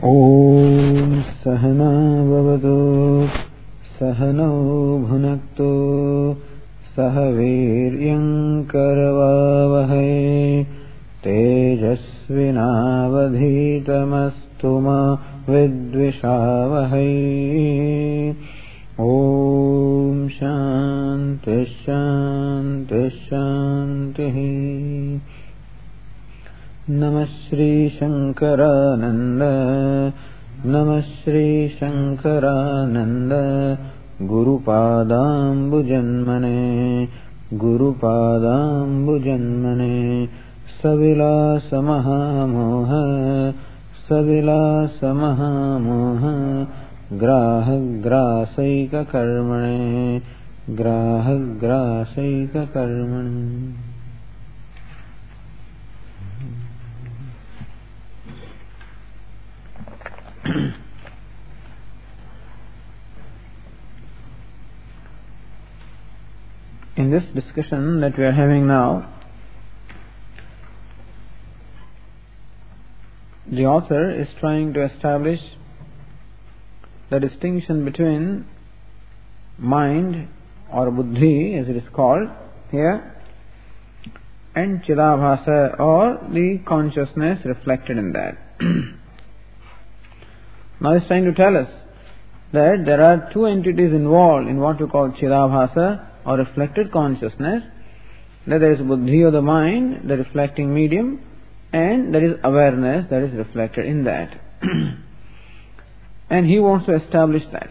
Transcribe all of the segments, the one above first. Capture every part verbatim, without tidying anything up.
Om Sahana Bhavatu Sahano Bhunaktu Sahaviryam Karavavahai Tejasvinavadhitamastu ma vidvishavahai. Om Shanti Shanti Shanti. Namah Shri Shankarananda Namah Shri Shankarananda Guru Padambu Janmane Guru Padambu Janmane Savilasa Mahamoha Savilasa Mahamoha Graha Grasaika Karmane Graha Grasaika Karmane. In this discussion that we are having now, the author is trying to establish the distinction between mind or buddhi, as it is called here, and chidabhasa, or the consciousness reflected in that. Now he is trying to tell us that there are two entities involved in what we call chidabhasa or reflected consciousness. That there is buddhi or the mind, the reflecting medium, and there is awareness that is reflected in that. And he wants to establish that.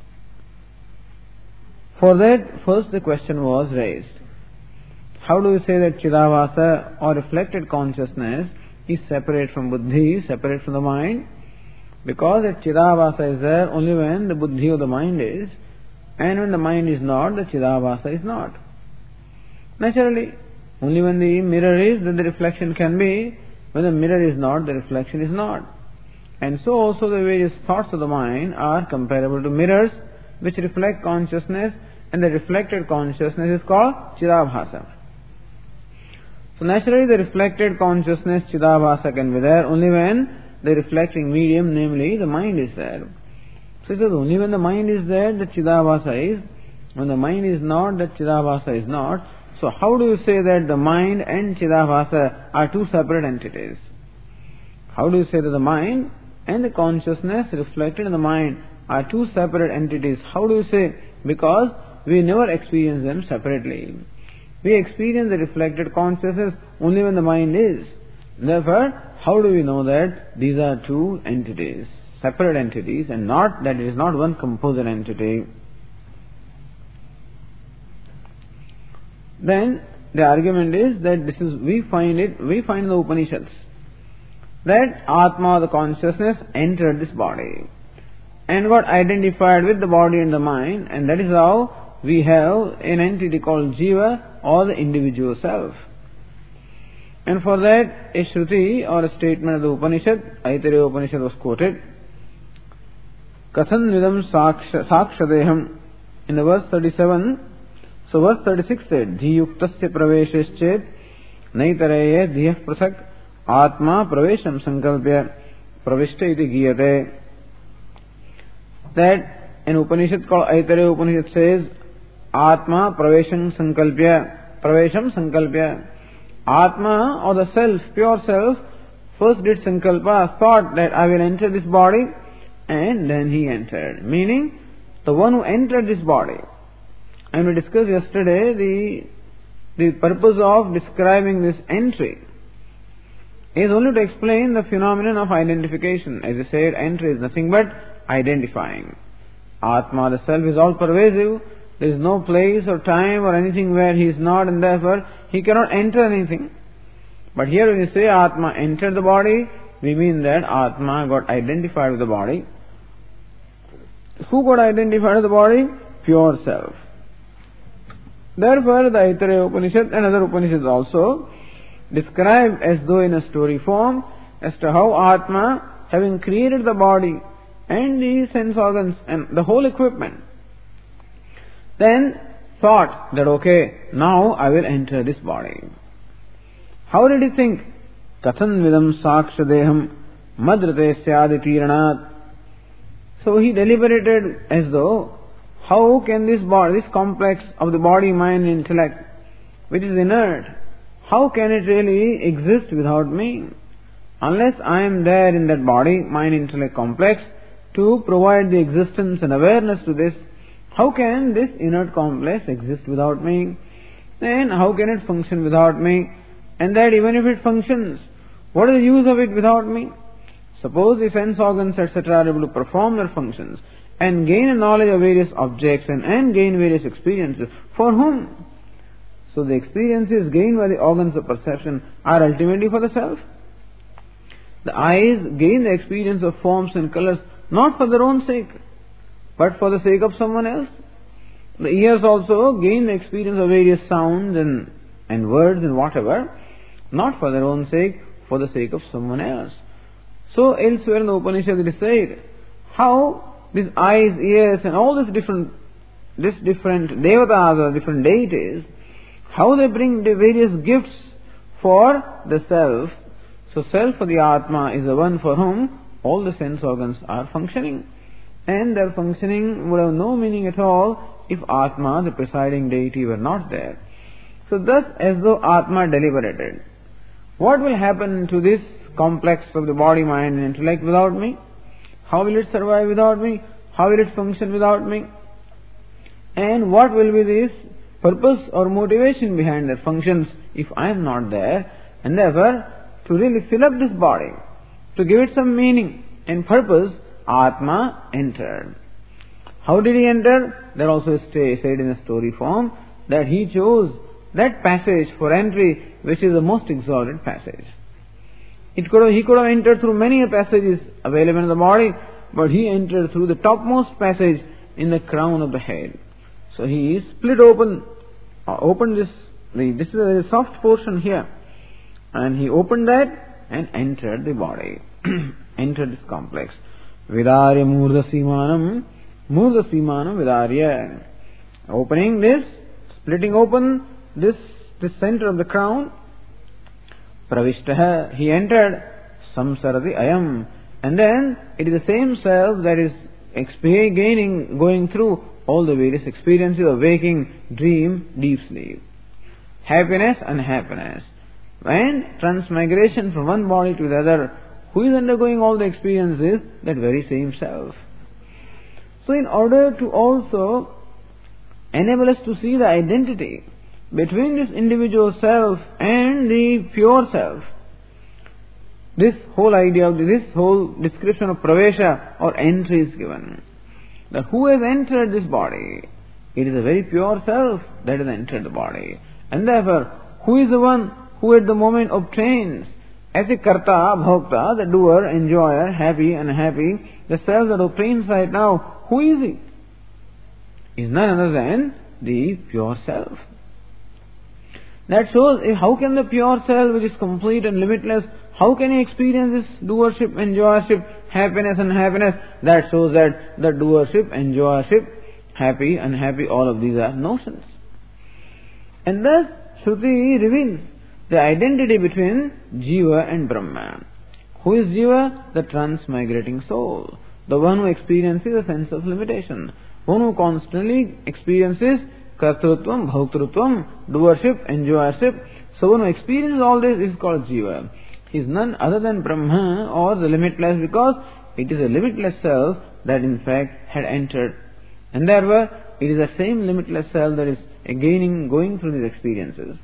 For that, first the question was raised. How do you say that chidabhasa or reflected consciousness is separate from buddhi, separate from the mind? Because that chidabhasa is there only when the buddhi or the mind is, and when the mind is not, the chidabhasa is not. Naturally, only when the mirror is, then the reflection can be. When the mirror is not, the reflection is not. And so also the various thoughts of the mind are comparable to mirrors which reflect consciousness, and the reflected consciousness is called chidabhasa. So naturally the reflected consciousness, chidabhasa, can be there only when the reflecting medium, namely the mind, is there. So it says only when the mind is there, the chidabhasa is. When the mind is not, the chidabhasa is not. So how do you say that the mind and chidabhasa are two separate entities? How do you say that the mind and the consciousness reflected in the mind are two separate entities? How do you say? Because we never experience them separately. We experience the reflected consciousness only when the mind is. Therefore, how do we know that these are two entities, separate entities, and not that it is not one composite entity? Then the argument is that this is we find it we find in the Upanishads that Atma, the consciousness, entered this body and got identified with the body and the mind, and that is how we have an entity called Jiva, or the individual self. And for that, a Shruti or a statement of the Upanishad, Aitareya Upanishad, was quoted. Kathan vidam sakshadeham. In the verse thirty-seven, so verse thirty-six said, Dhiyuktasya pravesheschet naitareye dhiyah prasak atma pravesham sankalpya pravishta iti giyate. That an Upanishad called Aitareya Upanishad says, Atma pravesham sankalpya, pravesham sankalpya. Atma, or the self, pure self, first did sankalpa, thought that I will enter this body, and then he entered. Meaning, the one who entered this body. And we discussed yesterday the, the purpose of describing this entry is only to explain the phenomenon of identification. As I said, entry is nothing but identifying. Atma, the self, is all pervasive. There is no place or time or anything where he is not, and therefore he cannot enter anything. But here when we say Atma entered the body, we mean that Atma got identified with the body. Who got identified with the body? Pure self. Therefore the Aitareya Upanishad and other Upanishads also describe as though in a story form as to how Atma, having created the body and the sense organs and the whole equipment, then thought that, okay, now I will enter this body. How did he think? Kathan vidam sakshadeham Madrate syadi tiranat. So he deliberated as though, how can this body, this complex of the body, mind, and intellect, which is inert, how can it really exist without me? Unless I am there in that body, mind, intellect complex, to provide the existence and awareness to this, how can this inert complex exist without me? Then how can it function without me? And that even if it functions, what is the use of it without me? Suppose the sense organs, et cetera are able to perform their functions and gain a knowledge of various objects and, and gain various experiences. For whom? So the experiences gained by the organs of perception are ultimately for the self. The eyes gain the experience of forms and colors not for their own sake, but for the sake of someone else. The ears also gain the experience of various sounds and, and words and whatever, not for their own sake, for the sake of someone else. So elsewhere in the Upanishad it is said, how these eyes, ears and all these different, this different devatas or different deities, how they bring the various gifts for the self. So self for the Atma is the one for whom all the sense organs are functioning. And their functioning would have no meaning at all if Atma, the presiding deity, were not there. So thus, as though Atma deliberated, what will happen to this complex of the body, mind and intellect without me? How will it survive without me? How will it function without me? And what will be this purpose or motivation behind their functions if I am not there? And therefore, to really fill up this body, to give it some meaning and purpose, Atma entered. How did he enter? There also is said in a story form that he chose that passage for entry which is the most exalted passage. It could have, he could have entered through many passages available in the body, but he entered through the topmost passage in the crown of the head. So he split open, uh, opened this, the, this is a soft portion here, and he opened that and entered the body, entered this complex. Vidarya murda simanam, murda simanam vidarya. Opening this, splitting open this, this center of the crown, pravishtaha, he entered samsarati ayam. And then it is the same self that is gaining, going through all the various experiences of waking, dream, deep sleep. Happiness, unhappiness. And transmigration from one body to the other. Who is undergoing all the experiences? That very same self. So in order to also enable us to see the identity between this individual self and the pure self, this whole idea of this whole description of pravesha or entry is given. That who has entered this body? It is a very pure self that has entered the body. And therefore, who is the one who at the moment obtains as a karta, bhokta, the doer, enjoyer, happy, unhappy, the self that obtains right now, who is he? Is none other than the pure self. That shows how can the pure self, which is complete and limitless, how can he experience this doership, enjoyership, happiness, unhappiness? That shows that the doership, enjoyership, happy, unhappy, all of these are notions. And thus, Shruti reveals the identity between Jiva and Brahma. Who is Jiva? The transmigrating soul. The one who experiences a sense of limitation. One who constantly experiences kartrutvam, bhoktrutvam, doership, enjoyership. So one who experiences all this is called Jiva. He is none other than Brahma or the limitless, because it is a limitless self that in fact had entered. And therefore, it is the same limitless self that is gaining, going through these experiences.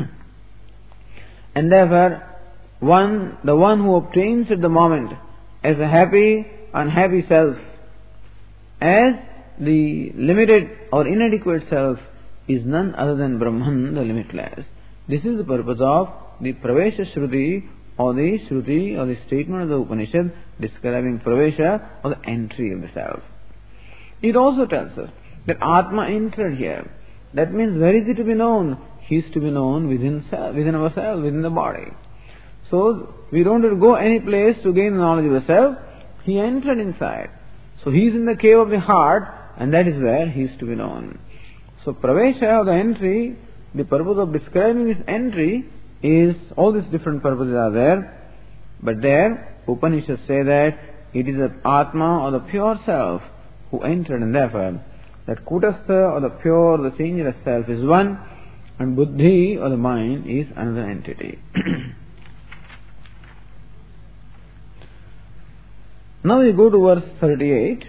And therefore, one, the one who obtains at the moment as a happy, unhappy self, as the limited or inadequate self, is none other than Brahman, the limitless. This is the purpose of the Pravesha Shruti, or the Shruti, or the statement of the Upanishad describing Pravesha, or the entry of the self. It also tells us that Atma entered here. That means where is he to be known? He is to be known within self, within ourselves, within the body. So we don't have to go any place to gain the knowledge of the self. He entered inside. So he is in the cave of the heart, and that is where he is to be known. So Pravesha, or the entry, the purpose of describing this entry is, all these different purposes are there, but there Upanishads say that it is the Atma or the pure self who entered, and therefore that Kutastha or the pure, the changeless self is one, and Buddhi or the mind is another entity. Now we go to verse thirty-eight,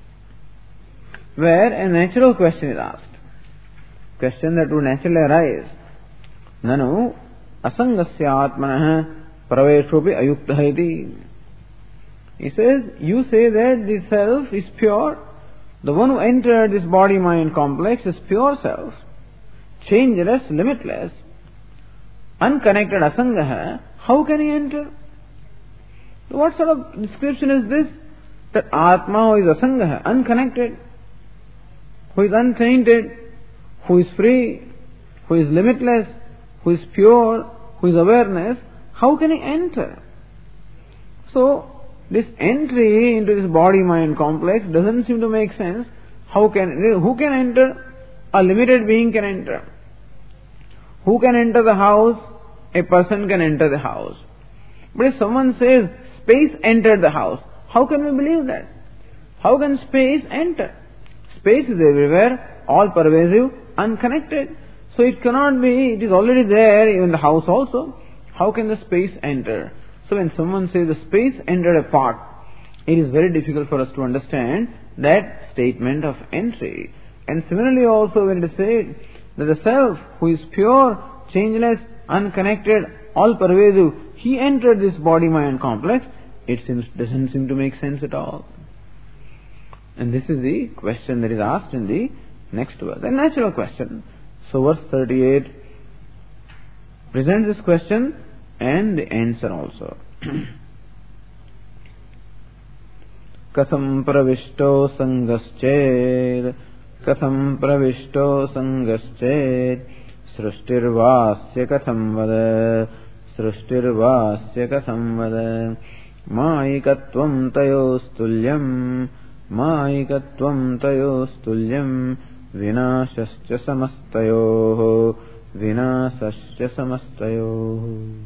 where a natural question is asked. Question that would naturally arise. Nanu asangasya atmanah praveshopi ayuktaha iti. He says, you say that the self is pure. The one who entered this body-mind complex is pure self, changeless, limitless, unconnected asangaha. How can he enter? What sort of description is this? That Atma who is asangaha, unconnected, who is untainted, who is free, who is limitless, who is pure, who is awareness, how can he enter? So, this entry into this body-mind complex doesn't seem to make sense. How can, who can enter? A limited being can enter. Who can enter the house? A person can enter the house. But if someone says, space entered the house, how can we believe that? How can space enter? Space is everywhere, all pervasive, unconnected. So it cannot be, it is already there in the house also. How can the space enter? So when someone says the space entered a part, it is very difficult for us to understand that statement of entry. And similarly also when it is said that the self who is pure, changeless, unconnected, all pervasive, he entered this body-mind complex, it seems, doesn't seem to make sense at all. And this is the question that is asked in the next verse. A natural question. So verse thirty-eight presents this question and the answer also. Katham pravishto sangasched, katham pravishto sangasched, srishtirvasya katham vada, srishtirvasya katham vada, maikatvam tayostulyam, maikatvam tayostulyam, vinashascha samastayoh, vinasascha samastayoh.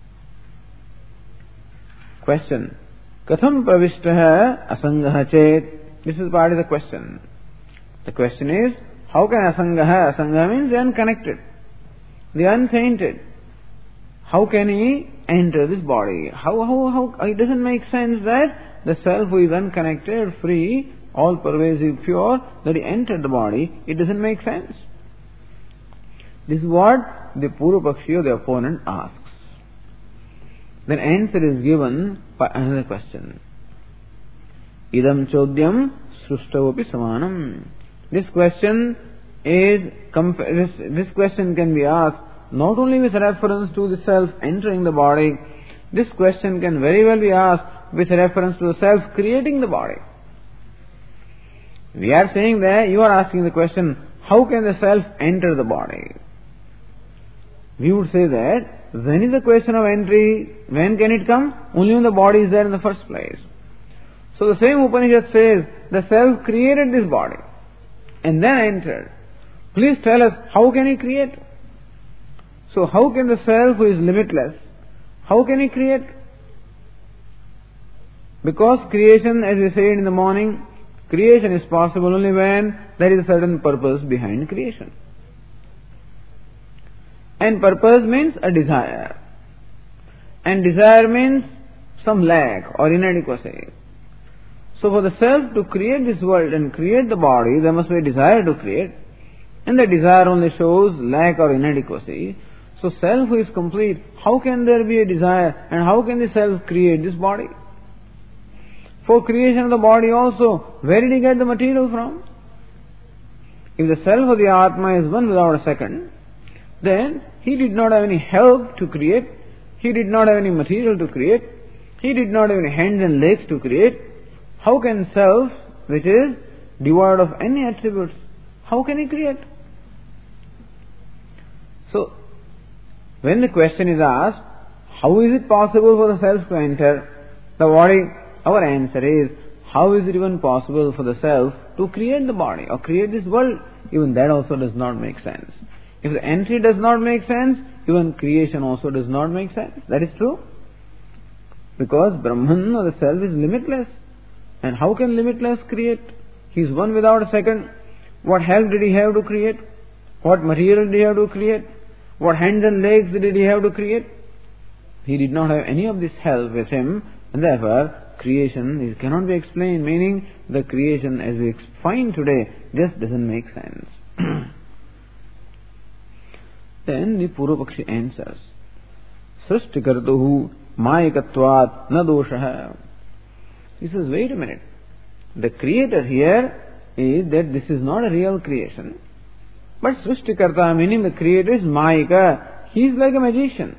Question. Katham pravishtaha asangaha chet. This is part of the question. The question is, how can asangaha, asangaha means the unconnected, the untainted, how can he enter this body? How, how, how, it doesn't make sense that the self who is unconnected, free, all pervasive, pure, that he entered the body. It doesn't make sense. This is what the Purvapakshi or the opponent asks. Then answer is given by another question. Idam chodyam sruštavopi samanam. This question is, this, this question can be asked not only with reference to the self entering the body, this question can very well be asked with reference to the self creating the body. We are saying that you are asking the question, how can the self enter the body? We would say that, when is the question of entry? When can it come? Only when the body is there in the first place. So the same Upanishad says, the self created this body and then entered. Please tell us, how can he create? So how can the self who is limitless, how can he create? Because creation, as we said in the morning, creation is possible only when there is a certain purpose behind creation. And purpose means a desire. And desire means some lack or inadequacy. So for the self to create this world and create the body, there must be a desire to create. And the desire only shows lack or inadequacy. So self who is complete, how can there be a desire and how can the self create this body? For creation of the body also, where did he get the material from? If the self of the Atma is one without a second, then he did not have any help to create, he did not have any material to create, he did not have any hands and legs to create. How can self, which is devoid of any attributes, how can he create? So, when the question is asked, how is it possible for the self to enter the body? Our answer is, how is it even possible for the self to create the body or create this world? Even that also does not make sense. If the entry does not make sense, even creation also does not make sense. That is true. Because Brahman or the self is limitless. And how can limitless create? He is one without a second. What help did he have to create? What material did he have to create? What hands and legs did he have to create? He did not have any of this help with him, and therefore creation is, cannot be explained, meaning the creation as we find today just doesn't make sense. Then the Purvapakshi answers, Srishtikartuhu mayikatvat na doshaha. He says, wait a minute. The creator here is that this is not a real creation. But Srishtikarta, meaning the creator, is Mayika. He is like a magician.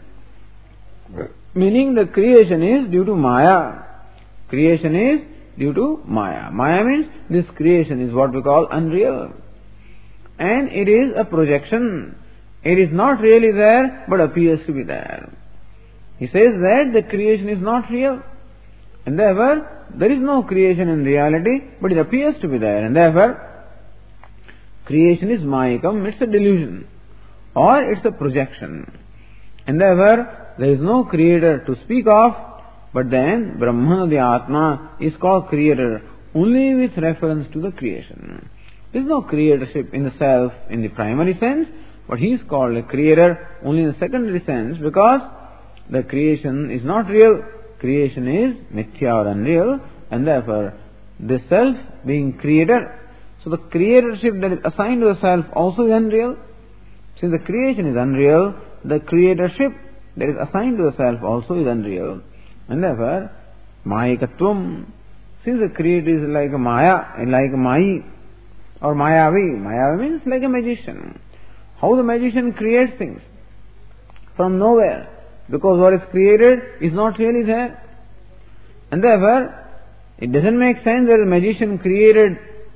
Meaning the creation is due to Maya. Creation is due to Maya. Maya means this creation is what we call unreal. And it is a projection. It is not really there, but appears to be there. He says that the creation is not real. And therefore, there is no creation in reality, but it appears to be there. And therefore, creation is Mayikam, it's a delusion. Or it's a projection. And therefore, there is no creator to speak of, but then Brahman, the Atma, is called creator only with reference to the creation. There is no creatorship in the self in the primary sense, but he is called a creator only in the secondary sense because the creation is not real. Creation is mithya or unreal, and therefore the self being creator. So the creatorship that is assigned to the self also is unreal. Since the creation is unreal, the creatorship that is assigned to the self also is unreal. And therefore, Mayikatvam, since the creator is like a Maya, like a Mayi, or Mayavi. Mayavi means like a magician. How the magician creates things? From nowhere. Because what is created is not really there. And therefore, it doesn't make sense that a magician created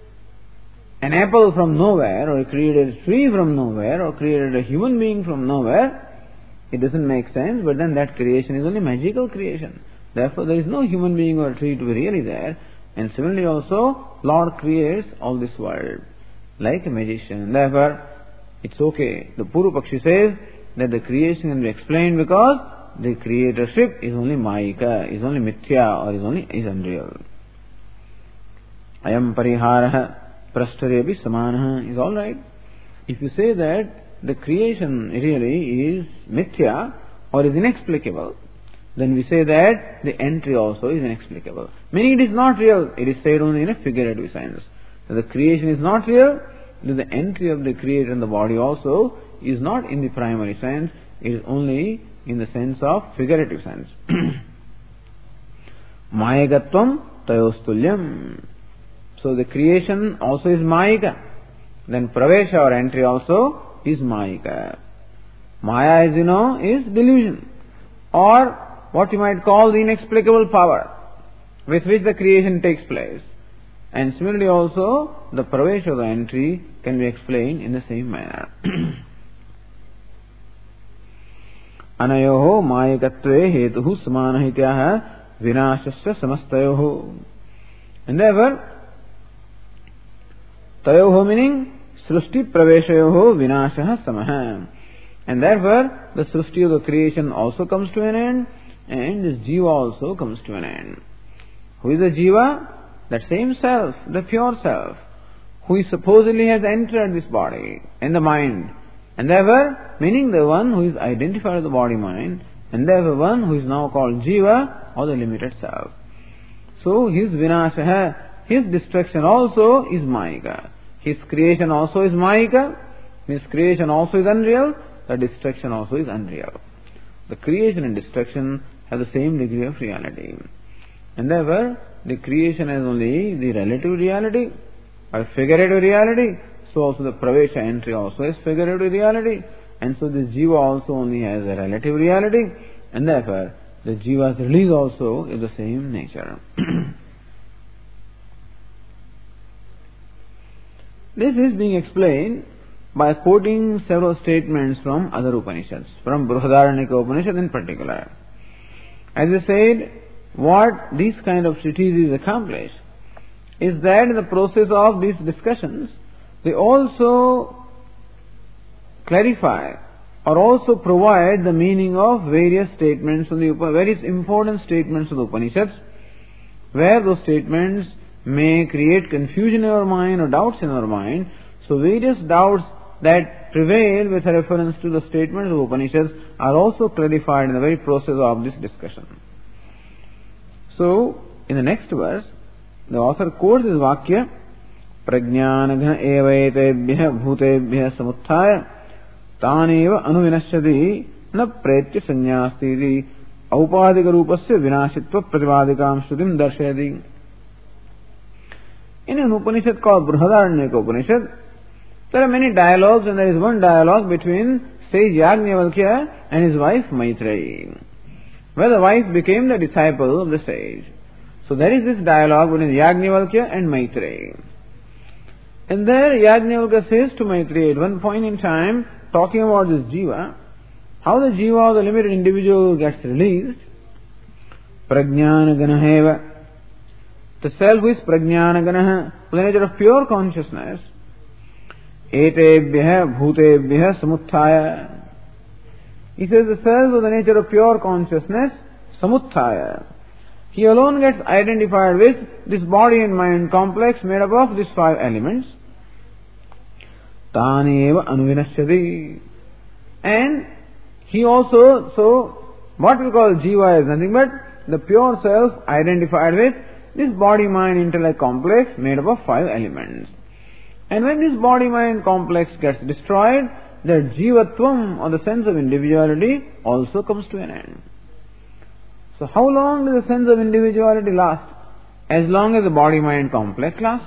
an apple from nowhere, or created a tree from nowhere, or created a human being from nowhere. It doesn't make sense, but then that creation is only magical creation. Therefore, there is no human being or tree to be really there. And similarly also, Lord creates all this world like a magician. Therefore, it's okay. The Purvapakshi says that the creation can be explained because the creatorship is only Mayika, is only Mithya, or is only is unreal. Ayam pariharaha prashtarebi samanaha is alright. If you say that the creation really is Mithya or is inexplicable, then we say that the entry also is inexplicable. Meaning it is not real. It is said only in a figurative sense. So the creation is not real, then the entry of the creator in the body also is not in the primary sense. It is only in the sense of figurative sense. Mayagatvam tayostulyam. So the creation also is Mayika. Then pravesha or entry also is Mayika. Maya, as you know, is delusion, or what you might call the inexplicable power with which the creation takes place. And similarly also, the pravesha, the entry, can be explained in the same manner. Anayoho mayikatve hetuhu samanahityaha vinashasya samastayoho. And therefore, tayoho meaning srushti praveshayoho vinashaha samaha. And therefore, the srushti of the creation also comes to an end, and this jiva also comes to an end. Who is the jiva? That same self, the pure self, who is supposedly has entered this body and the mind. And therefore, meaning the one who is identified with the body-mind, and therefore one who is now called jiva, or the limited self. So his vinashaha, his destruction also is Mayika. His creation also is Mayika. His creation also is unreal. The destruction also is unreal. The creation and destruction have the same degree of reality. And therefore, the creation has only the relative reality or figurative reality. So also the pravesha entry also has figurative reality. And so this jiva also only has a relative reality. And therefore, the jiva's release also is the same nature. This is being explained by quoting several statements from other Upanishads, from Brihadaranyaka Upanishad in particular. As I said, what these kind of treatises accomplish is that in the process of these discussions, they also clarify or also provide the meaning of various statements of the various important statements of the Upanishads, where those statements may create confusion in our mind or doubts in our mind. So various doubts that prevail with a reference to the statements of Upanishads are also clarified in the very process of this discussion. So, in the next verse, the author quotes this Vakya, Prajnanagha evaitebhyah bhutebhyah samuthaya taneva anuvinashyati na pretya sanyastiti aupadika rupasya vinashitva prativadikam shrutim darshayati. In an Upanishad called Brihadaranyaka Upanishad, there are many dialogues, and there is one dialogue between sage Yajnavalkya and his wife Maitreyi, where the wife became the disciple of the sage. So there is this dialogue between Yajnavalkya and Maitreyi. And there Yajnavalkya says to Maitreyi at one point in time, talking about this jiva, how the jiva of the limited individual gets released. Prajnanaganaha, the self who is Prajnanaganaha, the nature of pure consciousness, etebhyah bhutebhyah samuthaya. He says the self of the nature of pure consciousness, samuthaya. He alone gets identified with this body and mind complex made up of these five elements. Taneva anuvinashyati. And he also, so what we call jiva is nothing but the pure self identified with this body mind intellect complex made up of five elements. And when this body mind complex gets destroyed, the jivatvam, or the sense of individuality, also comes to an end. So how long does the sense of individuality last? As long as the body mind complex lasts.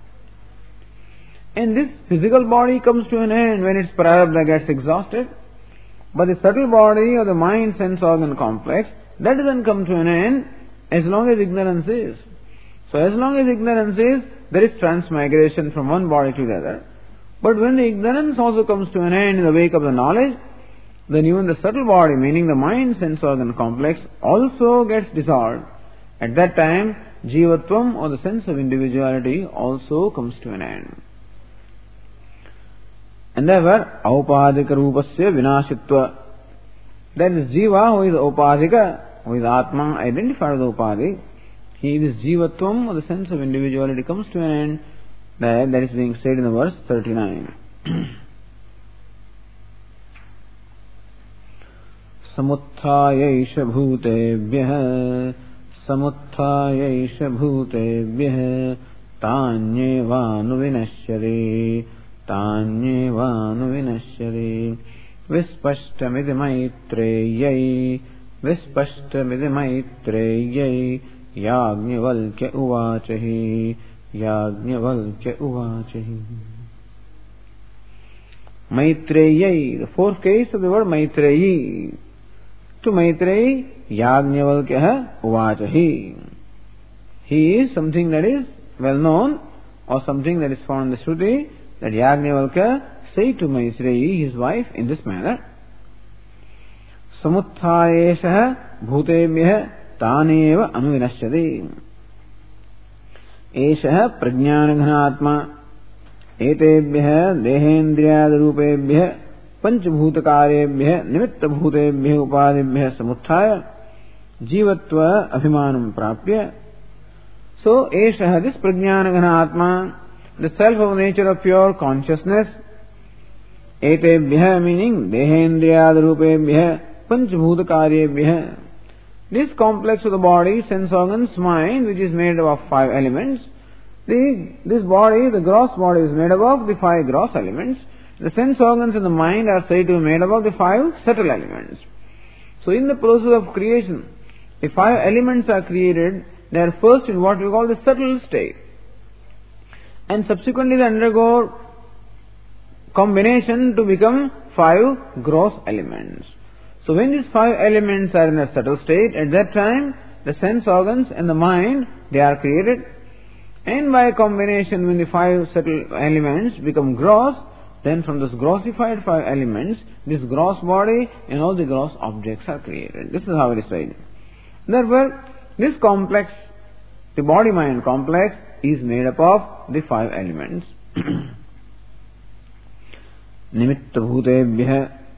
And this physical body comes to an end when its prarabdha gets exhausted. But the subtle body or the mind sense organ complex, that doesn't come to an end as long as ignorance is. So as long as ignorance is, there is transmigration from one body to the other. But when the ignorance also comes to an end in the wake of the knowledge, then even the subtle body, meaning the mind sense organ complex, also gets dissolved. At that time, jivatvam, or the sense of individuality, also comes to an end. And therefore, aupadika rupasya vinashitva. That is jiva, who is aupadika, who is atma, identified with upadi. He, this jivatvam, or the sense of individuality, comes to an end. That, that is being said in the verse thirty-nine. Samutthayaisha bhutebhyah samutthayaisha bhutebhyah tanyevanu vinashyare tanyevanu vinashyare vispashtamidhi maitreyai vispashtamidhi maitreyai Yajnavalkya uvachahi Yajnavalkya uvachahi. Maitreyi, the fourth case of the word Maitreyi. To Maitreyi, Yajnavalkya uvachahi. He is something that is well known, or something that is found in the Shruti, that Yajnavalkya say to Maitreyi, his wife, in this manner. Samutthayesaha bhutebhyah taneva anuvinashyati. Eshaha prajnanaghanatma etebhyah dehendriyadrupebhyah panchabhutakarebhyah nimittabhutebhyah upadibhyah samuthaya jivatva abhimanam prapya. So, eshaha, this prajnanaghanatma, the self of nature of pure consciousness, etebhyah meaning dehendriyadrupebhyah panchabhutakarebhyah. This complex of the body, sense organs, mind, which is made up of five elements. The, this body, the gross body, is made up of the five gross elements. The sense organs and the mind are said to be made up of the five subtle elements. So in the process of creation, the five elements are created. They are first in what we call the subtle state. And subsequently they undergo combination to become five gross elements. So when these five elements are in a subtle state, at that time, the sense organs and the mind, they are created. And by combination, when the five subtle elements become gross, then from this grossified five elements, this gross body and all the gross objects are created. This is how it is said. Therefore, this complex, the body-mind complex, is made up of the five elements. Nimitta bhutebhyah.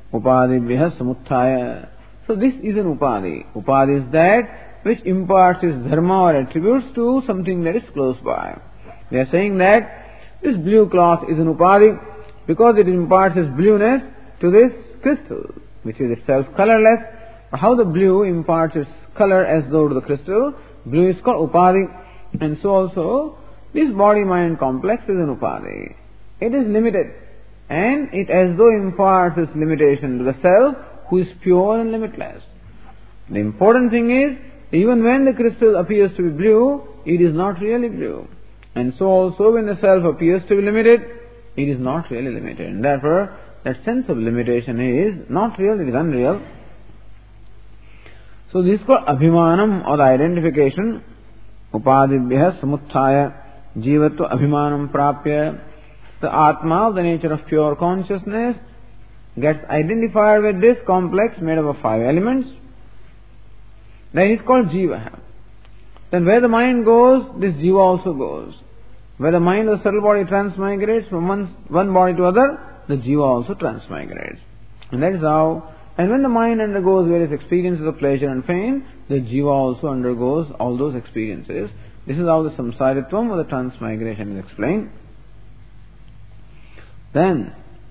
upadibhya samuthaya. So this is an upadi. Upadi is that which imparts its dharma or attributes to something that is close by. We are saying that this blue cloth is an upadi because it imparts its blueness to this crystal, which is itself colorless. How the blue imparts its color as though to the crystal, blue is called upadi. And so also, this body-mind complex is an upadi. It is limited, and it as though imparts its limitation to the self, who is pure and limitless. The important thing is, even when the crystal appears to be blue, it is not really blue. And so also when the self appears to be limited, it is not really limited. And therefore, that sense of limitation is not real, it is unreal. So this is called abhimanam, or the identification. Upadibhya samuthaya jivatva abhimanam prapya. The Atma, the nature of pure consciousness, gets identified with this complex made up of five elements. That is called jiva. Then where the mind goes, this jiva also goes. Where the mind of the subtle body transmigrates from one, one body to other, the jiva also transmigrates. And that is how, and when the mind undergoes various experiences of pleasure and pain, the jiva also undergoes all those experiences. This is how the samsaritvam, or the transmigration, is explained. Then,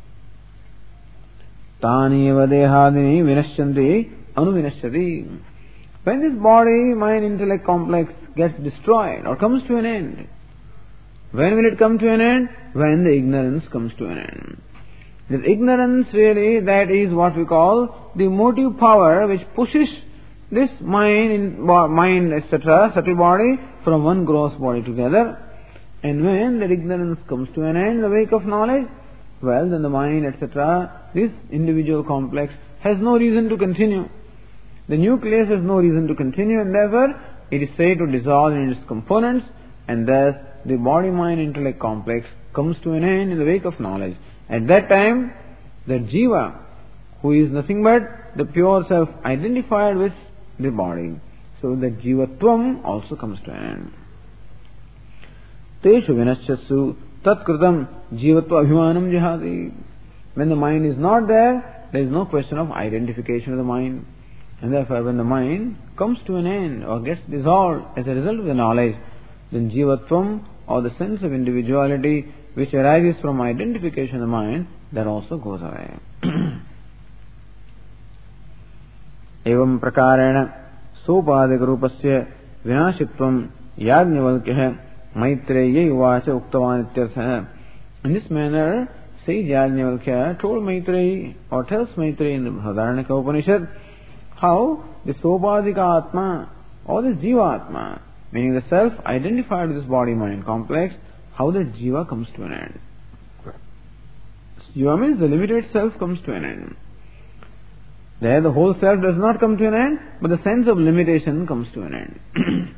tani eva dehadini vinashyanti anuvinashyati. When this body, mind, intellect complex gets destroyed or comes to an end, when will it come to an end? When the ignorance comes to an end. This ignorance really, that is what we call the motive power which pushes this mind, in, mind et cetera, subtle body from one gross body together. And when that ignorance comes to an end, the wake of knowledge, well, then the mind et cetera, this individual complex has no reason to continue. The nucleus has no reason to continue, and therefore it is said to dissolve in its components, and thus the body-mind-intellect complex comes to an end in the wake of knowledge. At that time, the jiva, who is nothing but the pure self identified with the body, so the jivatvam also comes to an end. Teshu vinashyatsu tatkritam jivatva abhimanam jihati. When the mind is not there, there is no question of identification of the mind. And therefore, when the mind comes to an end or gets dissolved as a result of the knowledge, then jivatvam, or the sense of individuality which arises from identification of the mind, that also goes away. Evam prakarena sopadika rupasya vinashitvam yajnavalkya maitreya uvacha uktavan ityartha. In this manner, sage Yajnavalkya told Maitreyi, or tells Maitreyi in the Bhadaranyaka Upanishad, how the Sopadika Atma, or the Jiva Atma, meaning the self identified with this body-mind complex, how the Jiva comes to an end. Jiva means the limited self comes to an end. There the whole self does not come to an end, but the sense of limitation comes to an end.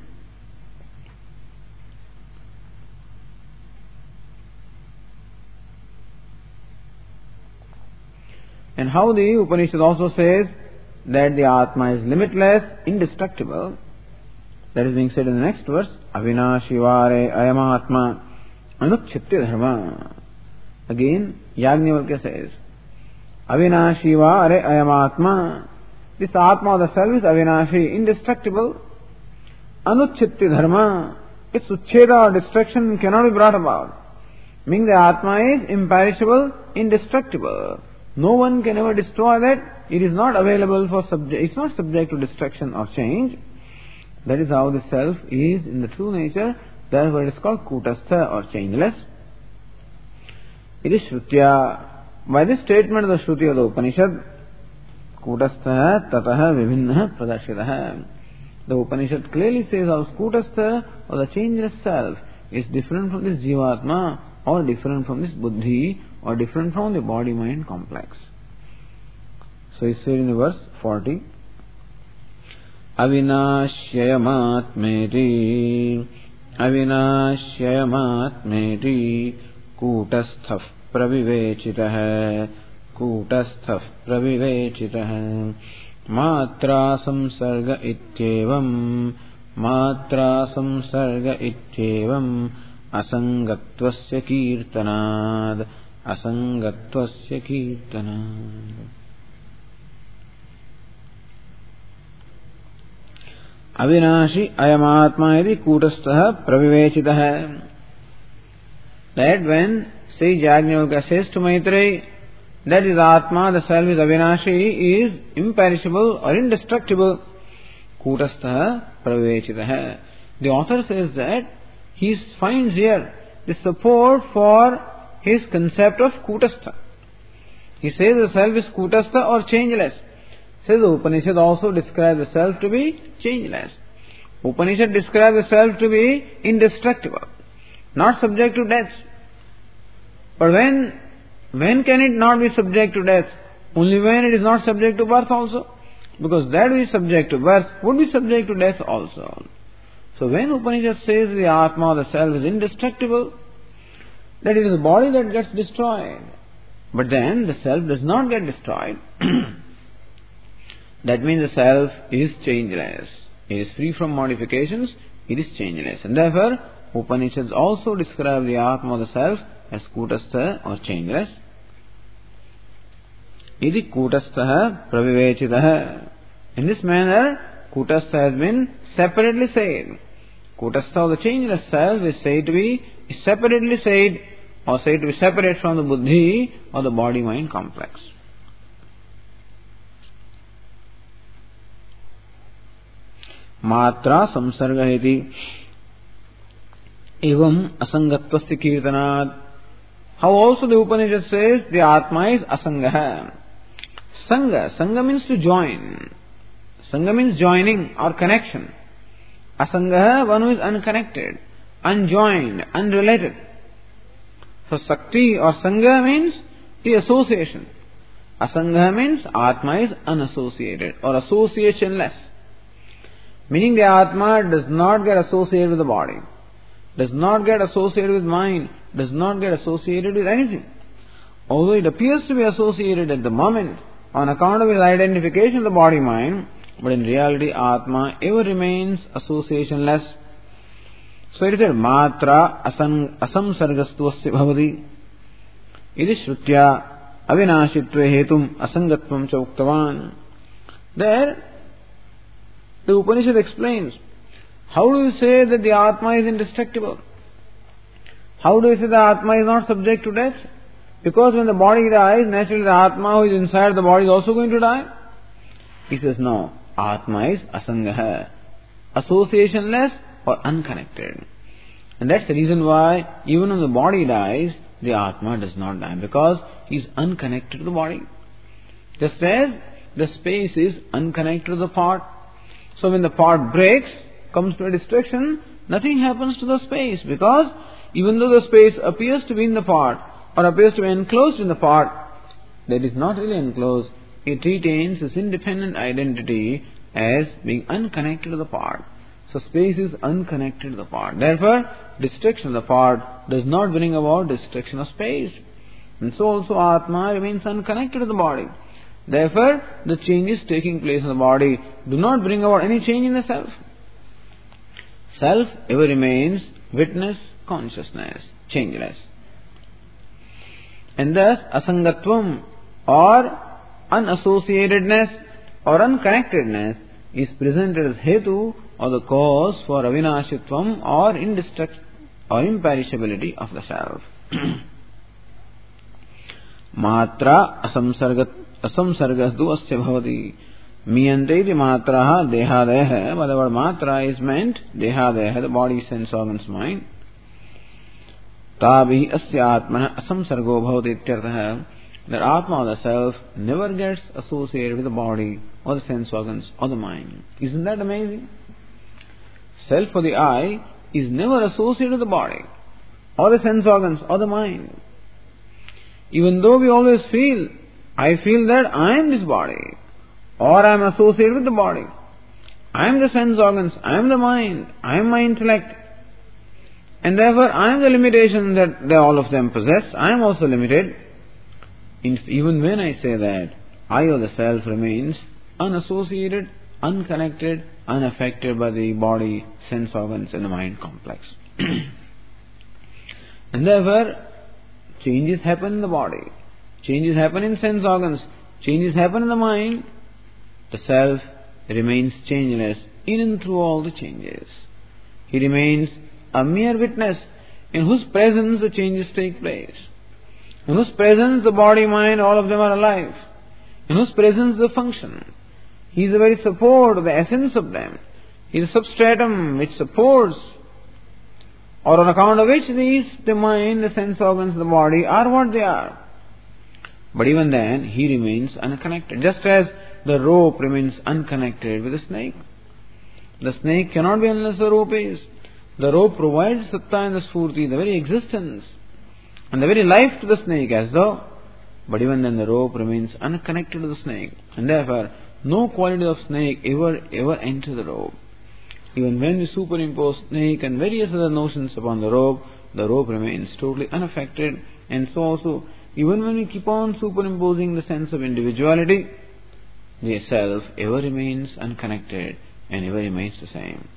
And how the Upanishad also says that the Atma is limitless, indestructible. That is being said in the next verse. Avinashivare ayamatma anuchitya dharma. Again, Yajnavalkya says, Avinashivare ayamatma. This Atma, the self, is Avinashi, indestructible. Anuchitya dharma. Its uchcheda or destruction cannot be brought about. Meaning the Atma is imperishable, indestructible. No one can ever destroy that. It is not available for subject. It's not subject to destruction or change. That is how the self is in the true nature. Therefore it is called Kutastha or changeless. It is Shrutya. By this statement of the Shruti of the Upanishad, Kutastha tataha vivinna pradashitaha. The Upanishad clearly says how Kutastha or the changeless self is different from this Jivatma, or different from this Buddhi, or different from the body-mind complex. So he said in the verse forty, Avinashyayamatmeti Avinashyayamatmeti Kutasthav pravivechitah Kutasthav pravivechitah Matra samsarga ityevam Matra samsarga ityevam Asangatvasya kirtanad Asangatvasya kirtanad. Avinashi ayamatma iti kutastha pravivechitaha. That when Sri Yajnavalkya says to Maitreyi, that is Atma, the self is Avinashi, is imperishable or indestructible. Kutastha pravivechitaha. The author says that he finds here the support for his concept of Kutastha. He says the self is Kutastha or changeless. Says the Upanishad also describes the self to be changeless. Upanishad describes the self to be indestructible, not subject to death. But when, when can it not be subject to death? Only when it is not subject to birth also. Because that which is subject to birth would be subject to death also. So when Upanishad says the Atma, the self, is indestructible, that it is the body that gets destroyed. But then the self does not get destroyed. That means the self is changeless. It is free from modifications, it is changeless. And therefore, Upanishads also describe the Atma, the self, as Kutastha or changeless. Iti Kutastha pravivechitaha. In this manner, Kutastha has been separately said. Kutastha, or the changeless self, is said to be separately said, or said to be separate from the buddhi or the body-mind complex. Matra samsarga iti evam asangatvasya kirtanad. How also the Upanishad says the Atma is asangaha. Sangha, sangha means to join. Sangha means joining or connection. Asangaha, one who is unconnected, unjoined, unrelated. So Sakti or Sangha means the association. Asangaha means Atma is unassociated or associationless. Meaning the Atma does not get associated with the body, does not get associated with mind, does not get associated with anything. Although it appears to be associated at the moment on account of its identification with the body-mind, but in reality Atma ever remains associationless. So it is said, Matra asamsargastvasya bhavati. Iti shrutya avinashitve hetum asangatvam cha uktavan. There, the Upanishad explains, how do you say that the Atma is indestructible? How do you say the Atma is not subject to death? Because when the body dies, naturally the Atma who is inside the body is also going to die. He says, no, Atma is asangaha, associationless or unconnected. And that's the reason why even when the body dies, the Atma does not die, because he is unconnected to the body. Just as the space is unconnected to the part. So when the part breaks, comes to a destruction, nothing happens to the space, because even though the space appears to be in the part or appears to be enclosed in the part, that is not really enclosed. It retains its independent identity as being unconnected to the part. So space is unconnected to the part. Therefore, destruction of the part does not bring about destruction of space. And so also Atma remains unconnected to the body. Therefore, the changes taking place in the body do not bring about any change in the self. Self ever remains witness, consciousness, changeless. And thus, asangatvam or unassociatedness or unconnectedness is presented as hetu or the cause for avinashitvam or indestruct or imperishability of the self. Matra asamsargat asamsargasdu asya bhavati. Miyante iti matraha dehadeha. But the word matra is meant dehadeha, the body, sense, organs, mind. Tabi asya atmana asamsargo bhavati ityartha. That Atma, the self, never gets associated with the body or the sense organs or the mind. Isn't that amazing? Self for the eye is never associated with the body or the sense organs or the mind. Even though we always feel, I feel that I am this body, or I am associated with the body, I am the sense organs, I am the mind, I am my intellect, and therefore I am the limitation that they all of them possess. I am also limited. In, even when I say that, I or the self remains unassociated, unconnected, unaffected by the body, sense organs and the mind complex. And therefore, changes happen in the body, changes happen in sense organs, changes happen in the mind. The self remains changeless in and through all the changes. He remains a mere witness in whose presence the changes take place, in whose presence the body, mind, all of them are alive, in whose presence they function. He is the very support, the essence of them. He is a substratum which supports, or on account of which these, the mind, the sense organs, the body are what they are. But even then, he remains unconnected, just as the rope remains unconnected with the snake. The snake cannot be unless the rope is. The rope provides satta and the sphurti, the very existence and the very life to the snake as though, but even then the rope remains unconnected to the snake, and therefore no quality of snake ever ever enter the rope. Even when we superimpose snake and various other notions upon the rope, the rope remains totally unaffected, and so also even when we keep on superimposing the sense of individuality, the self ever remains unconnected and ever remains the same.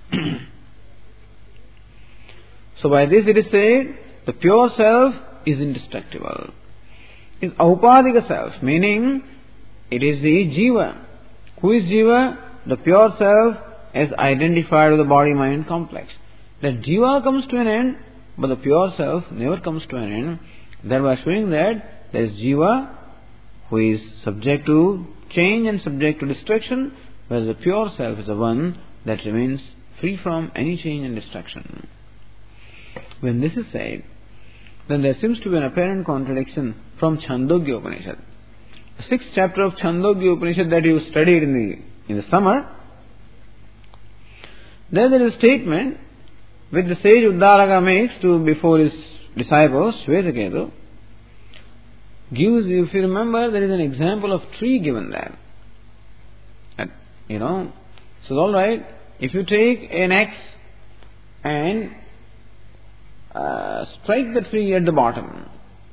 So by this it is said, the pure self is indestructible. It is aupadika self, meaning it is the jiva. Who is jiva? The pure self as identified with the body-mind complex. That jiva comes to an end, but the pure self never comes to an end. Thereby showing that there is jiva who is subject to change and subject to destruction, whereas the pure self is the one that remains free from any change and destruction. When this is said, then there seems to be an apparent contradiction from Chandogya Upanishad. The sixth chapter of Chandogya Upanishad that you studied in the, in the summer, there there is a statement which the sage Uddalaka makes to before his disciples, Shvetaketu, gives, if you remember, there is an example of tree given there. And, you know, so alright, if you take an axe and uh, strike the tree at the bottom,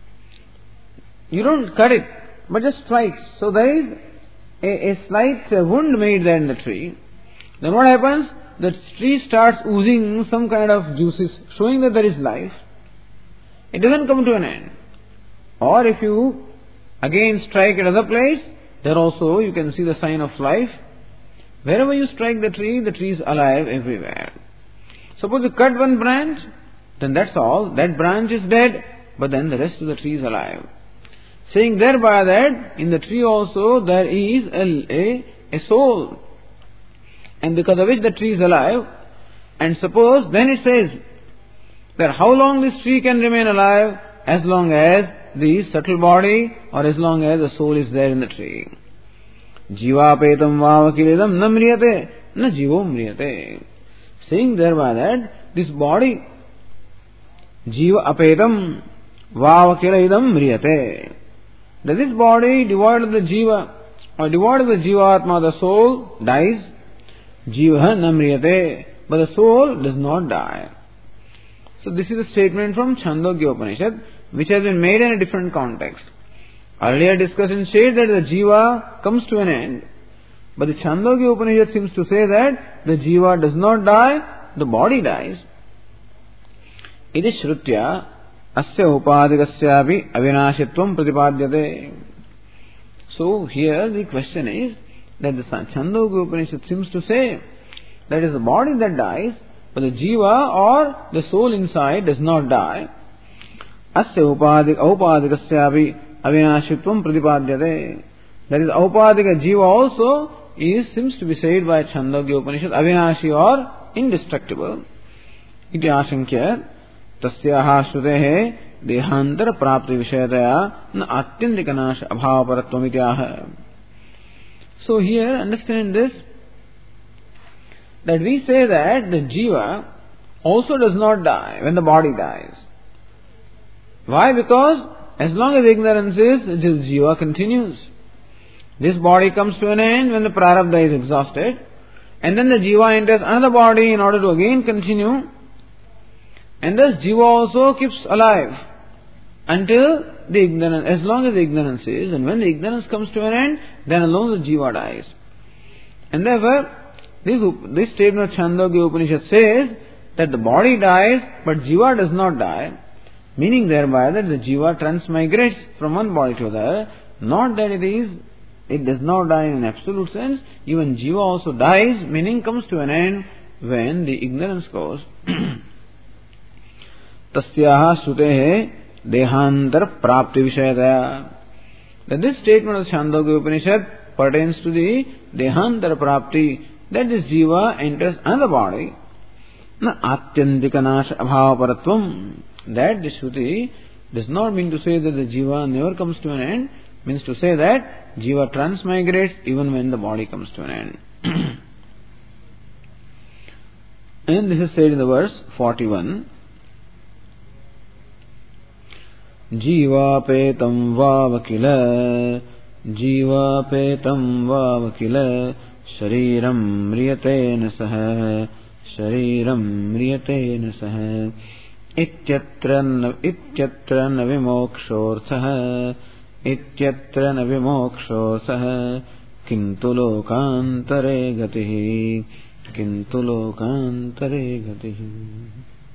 you don't cut it, but just strike. So there is a, a slight uh, wound made there in the tree. Then what happens? The tree starts oozing some kind of juices, showing that there is life. It doesn't come to an end. Or if you again strike at another place, there also you can see the sign of life. Wherever you strike the tree, the tree is alive everywhere. Suppose you cut one branch, then that's all. That branch is dead, but then the rest of the tree is alive. Saying thereby that in the tree also there is a, a, a soul. And because of which the tree is alive. And suppose then it says that how long this tree can remain alive? As long as the subtle body or as long as the soul is there in the tree. Jiva petam vavakilidam na mriyate na jivo mriyate. Saying thereby that this body jiva apetam vavakilidam mriyate. That this body devoid of the jiva or devoid of the jivatma, the soul dies. Jiva na mriyate. But the soul does not die. So this is a statement from Chandogya Upanishad, which has been made in a different context. Earlier discussion said that the jiva comes to an end, but the Chandogya Upanishad seems to say that the jiva does not die, the body dies. Iti shrutya asya upadikasyapi avinashitvam pratipadyate. So here the question is that the Chandogya Upanishad seems to say that it is the body that dies, but the jiva or the soul inside does not die. Asya upadik aupadikasyapi avinashitvam pratipadyate. That is, aupadika jiva also is seems to be said by Chandogya Upanishad avinashi or indestructible. Iti ashankya tasyaha shrutehe dehantara prapti vishayataya na atyandika nash abhavaparatvam iti aha. So here understand this, that we say that the jiva also does not die when the body dies. Why? Because as long as ignorance is, this jiva continues. This body comes to an end when the prarabdha is exhausted, and then the jiva enters another body in order to again continue, and thus jiva also keeps alive until the ignorance, as long as the ignorance is, and when the ignorance comes to an end, then alone the jiva dies. And therefore, this, this statement of Chandogya Upanishad says that the body dies, but jiva does not die, meaning thereby that the jiva transmigrates from one body to the other, not that it is it does not die in an absolute sense. Even jiva also dies, meaning comes to an end when the ignorance goes. Tasyaha Srutehe Dehantar Prapti Vishayataya. That this statement of Chandogya Upanishad pertains to the Dehantar Prapti, that this jiva enters another body. Na Atyandika Nasha Abhava Paratvam. That the Shruti does not mean to say that the jiva never comes to an end, means to say that jiva transmigrates even when the body comes to an end. And this is said in the verse forty-one. Jivapetam vavakila Jivapetam vavakila Shariram mriyatena saha Shariram mriyatena saha Ityatra Ityatra navimokshortsaha Ityatra navimokshortsaha Kintu lokantare gatihi Kintu lokantare gatihi.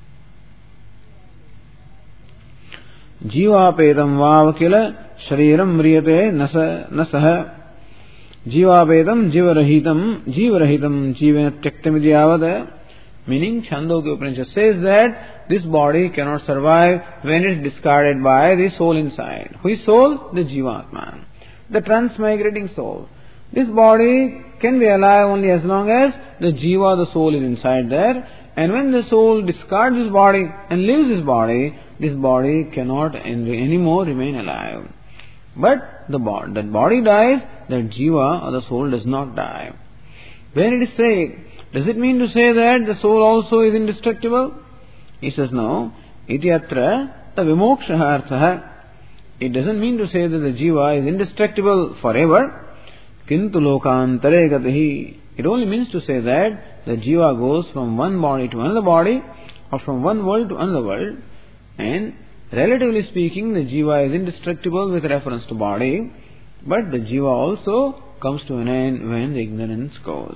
Jivapetam vavakila Shariram mriyate nasaha. Jivapetam jivarahitam Jivarahitam jivena tyaktamidhyavada. Meaning Chandogya Upanishad says that this body cannot survive when it is discarded by the soul inside. Who is soul? The Jivatma, the transmigrating soul. This body can be alive only as long as the Jiva, the soul, is inside there. And when the soul discards this body and leaves this body, this body cannot anymore remain alive. But the body, that body dies, that Jiva or the soul does not die. When it is said, does it mean to say that the soul also is indestructible? He says no. Ityatra vimokshaha arthaha. It doesn't mean to say that the jiva is indestructible forever. Kintu lokantare gatihi. It only means to say that the jiva goes from one body to another body, or from one world to another world, and relatively speaking, the jiva is indestructible with reference to body, but the jiva also comes to an end when the ignorance goes.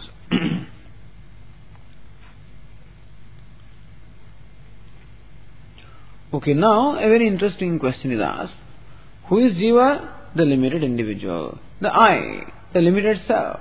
Okay, now a very interesting question is asked. Who is jiva? The limited individual. The I, the limited self.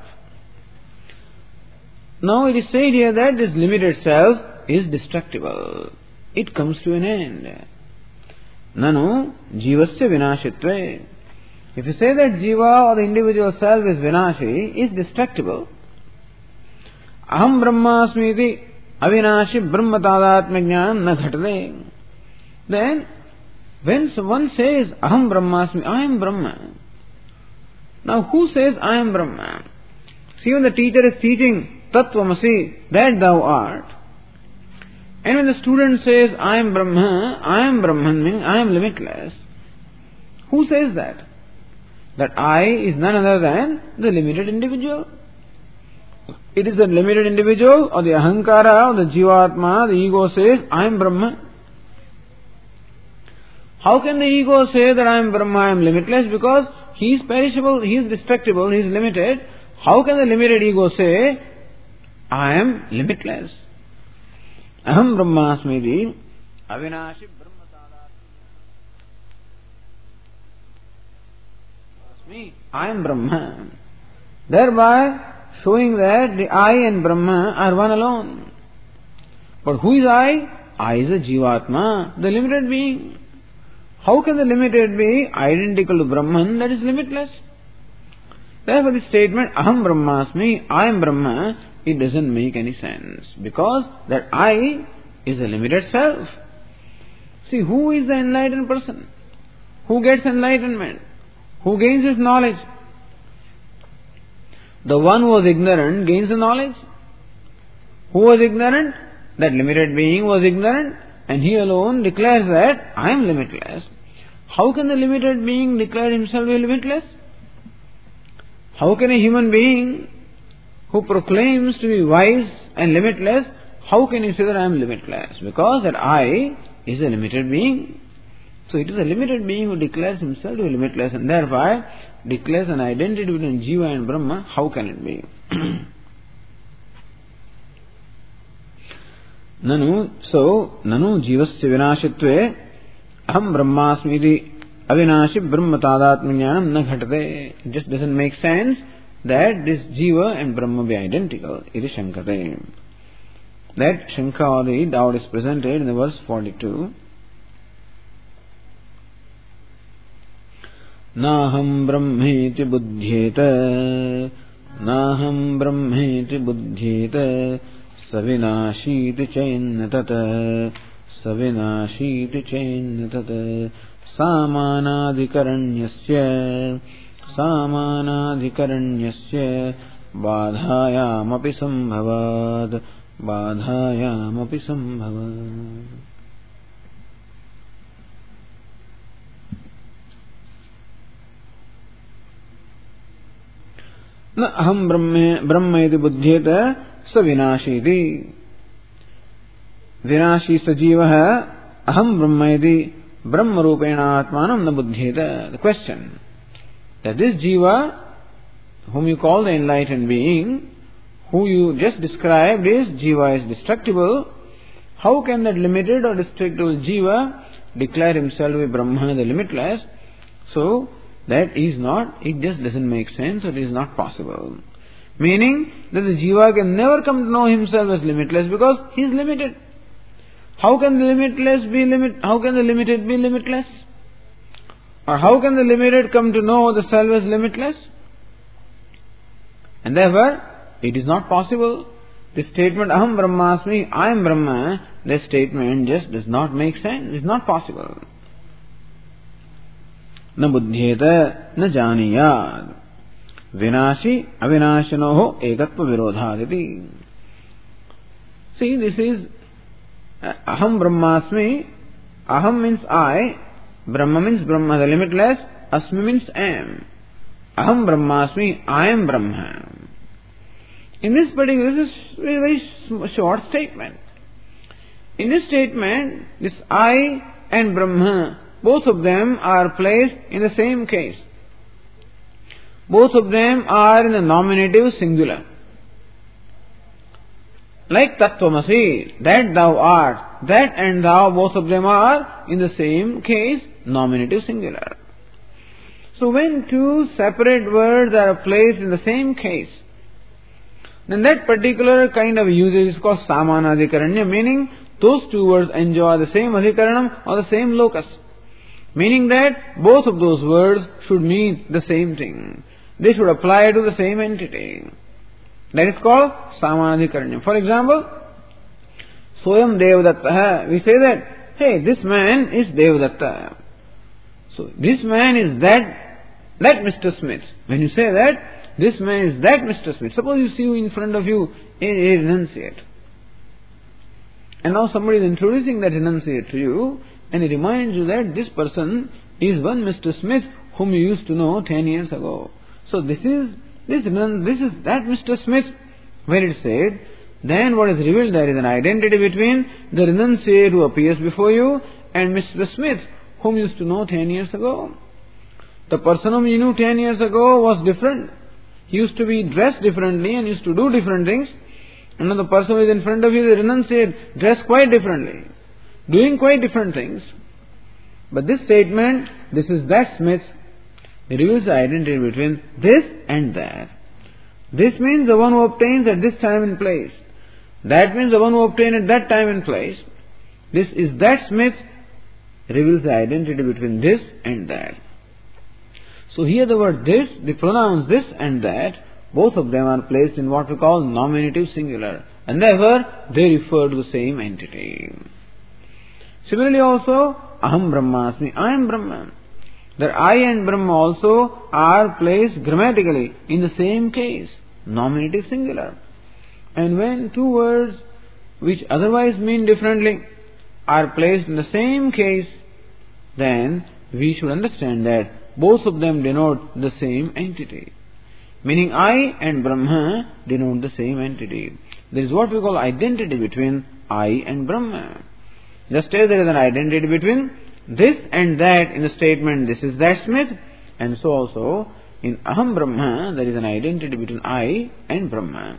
Now it is said here that this limited self is destructible. It comes to an end. Nanu jivasya vinashitve. If you say that jiva or the individual self is vinashi, is destructible. Aham brahmasmi iti avinashi brahma tadatma jnana na ghatade. Then, when someone says, Aham Brahmasmi, I am Brahma. Now, who says, I am Brahma? See, when the teacher is teaching, Tattvamasi, that thou art. And when the student says, I am Brahma, I am Brahman, meaning I am limitless. Who says that? That I is none other than the limited individual. It is the limited individual, or the Ahankara, or the Jivatma, the ego says, I am Brahma. How can the ego say that I am Brahma, I am limitless? Because he is perishable, he is destructible, he is limited. How can the limited ego say, I am limitless? Aham Brahmasmiti avinashi brahma tadatma. I am Brahma. Thereby showing that the I and Brahma are one alone. But who is I? I is a Jivatma, the limited being. How can the limited be identical to Brahman that is limitless? Therefore the statement, Aham Brahmasmi, I am Brahma, it doesn't make any sense. Because that I is a limited self. See, who is the enlightened person? Who gets enlightenment? Who gains his knowledge? The one who was ignorant gains the knowledge. Who was ignorant? That limited being was ignorant, and he alone declares that I am limitless. How can the limited being declare himself limitless? How can a human being who proclaims to be wise and limitless, how can he say that I am limitless? Because that I is a limited being. So it is a limited being who declares himself to be limitless, and thereby declares an identity between Jiva and Brahma. How can it be? Nanu, so, Nanu jivasya vinashitve aham brahmasmi iti Avinashi Brahma Tadatmanyanam na ghatate. It just doesn't make sense that this Jiva and Brahma be identical. Iti Shankate. That Shanka or the doubt is presented in the verse forty-two. Naham Brahmeti Buddhyeta Naham Brahmeti Buddhyeta Savinashiti Chainatata Savinashiti Chainatata Samanadhikaranyasya Samanadhikaranyasya Badhayamapi sambhavad Badhayamapi sambhavad. Na aham brahma iti buddhyeta sa vinashi iti. Vinashi sa jivaha aham brahma iti brahma rupena atmanam na buddhyeta. The question that this jiva, whom you call the enlightened being, who you just described is jiva is destructible, how can that limited or destructible jiva declare himself to be Brahma, the limitless? So that is not, it just doesn't make sense, or it is not possible. Meaning that the jiva can never come to know himself as limitless because he is limited. How can the limitless be limit? How can the limited be limitless? Or how can the limited come to know the self as limitless? And therefore, it is not possible. The statement Aham Brahmasmi, I am Brahma, this statement just does not make sense. It is not possible. Na buddhyeta na janiyad vinashi avinashinoho ekatva virodhaditi. See, this is uh, Aham Brahmasmi. Aham means I, Brahma means Brahma, the limitless, Asmi means am. Aham Brahmasmi, I am Brahma. In this particular, this is a very, very short statement. In this statement, this I and Brahma, both of them are placed in the same case. Both of them are in the nominative singular. Like Tattvamasi, that thou art, that and thou, both of them are in the same case, nominative singular. So when two separate words are placed in the same case, then that particular kind of usage is called Samanadhikaranya, meaning those two words enjoy the same adhikaranam or the same locus. Meaning that both of those words should mean the same thing. They should apply to the same entity. That is called Samanadhikaranya. For example, Soyam Devadatta. We say that, hey, this man is Devadatta. So this man is that, that Mister Smith. When you say that, this man is that Mister Smith. Suppose you see in front of you a, a renunciate. And now somebody is introducing that renunciate to you, and he reminds you that this person is one Mister Smith whom you used to know ten years ago. So this is this this is that Mister Smith. When it said, then what is revealed there is an identity between the renunciate who appears before you and Mister Smith whom you used to know ten years ago. The person whom you knew ten years ago was different. He used to be dressed differently and used to do different things. And now the person who is in front of you, the renunciate, dressed quite differently, doing quite different things. But this statement, this is that Smith, it reveals the identity between this and that. This means the one who obtains at this time and place. That means the one who obtained at that time and place. This is that Smith, reveals the identity between this and that. So here the word this, the pronouns this and that, both of them are placed in what we call nominative singular. And therefore, they refer to the same entity. Similarly also, Aham Brahmasmi, I am Brahman. That I and Brahma also are placed grammatically in the same case, nominative singular. And when two words which otherwise mean differently are placed in the same case, then we should understand that both of them denote the same entity. Meaning I and Brahma denote the same entity. There is what we call identity between I and Brahma. Just as there is an identity between this and that in the statement, this is that Smith, and so also in Aham Brahma there is an identity between I and Brahma.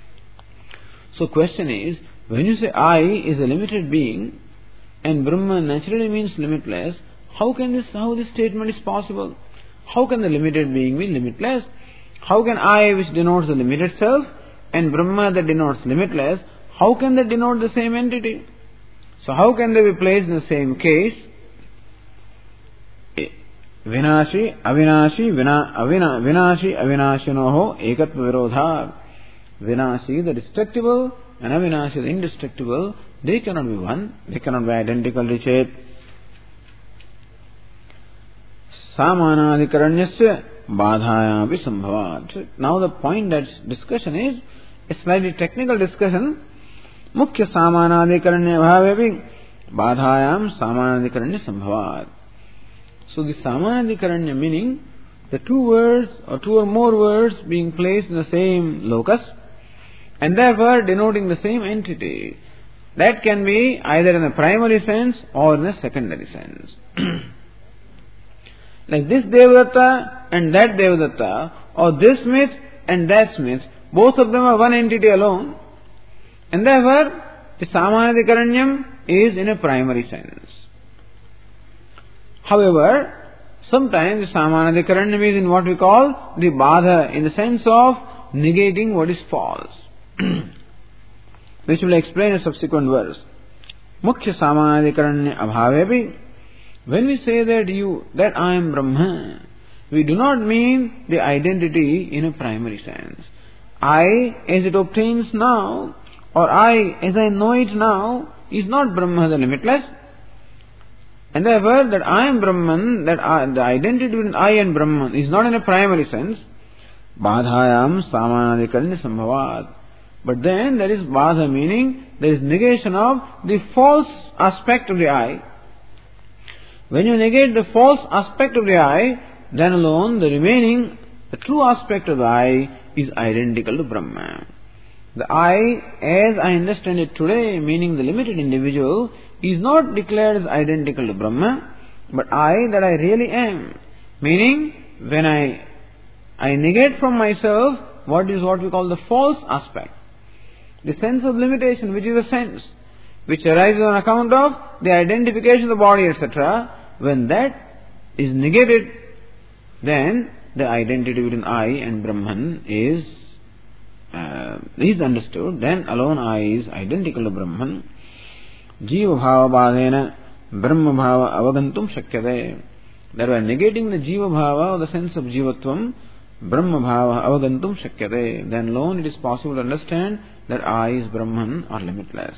So question is, when you say I is a limited being and Brahma naturally means limitless, How can this, how this statement is possible? How can the limited being be limitless? How can I, which denotes the limited self, and Brahma that denotes limitless, how can they denote the same entity? So how can they be placed in the same case? Vinashi, Avinashi, Vina, Avina, Vinashi, Avinashinoho, Ekatva Virodha. Vinashi, the destructible, and Avinashi, the indestructible, they cannot be one, they cannot be identical to Chet. Samanadikaranyasya badhaya visambhavat. Now the point that discussion is a slightly technical discussion. Mukhya samanadikaranya bhavevi badhayam samanadikaranya sambhavat. So the samanadikaranya meaning the two words or two or more words being placed in the same locus and therefore denoting the same entity. That can be either in a primary sense or in a secondary sense. Like this Devadatta and that Devadatta, or this myth and that myth, both of them are one entity alone. And therefore, the Samanadikaranyam is in a primary sense. However, sometimes the Samanadikaranyam is in what we call the Badha, in the sense of negating what is false. Which will explain a subsequent verse. Mukhya Samanadikaranya Abhavevi. When we say that you, that I am Brahma, we do not mean the identity in a primary sense. I, as it obtains now, or I, as I know it now, is not Brahma the limitless. And therefore, that I am Brahman, that I, the identity between I and Brahman is not in a primary sense. Badhayam samanadikaranya sambhavat. But then there is badha, meaning there is negation of the false aspect of the I. When you negate the false aspect of the I, then alone the remaining, the true aspect of the I is identical to Brahma. The I, as I understand it today, meaning the limited individual, is not declared as identical to Brahma, but I that I really am. Meaning, when I, I negate from myself what is what we call the false aspect. The sense of limitation, which is a sense, which arises on account of the identification of the body, et cetera. When that is negated, then the identity between I and Brahman is uh, is understood. Then alone I is identical to Brahman. Jiva bhava bhadena Brahma bhava avagantum shakyate. That by negating the Jiva bhava, or the sense of Jivatvam, Brahma bhava avagantum shakyate. Then alone it is possible to understand that I is Brahman or limitless.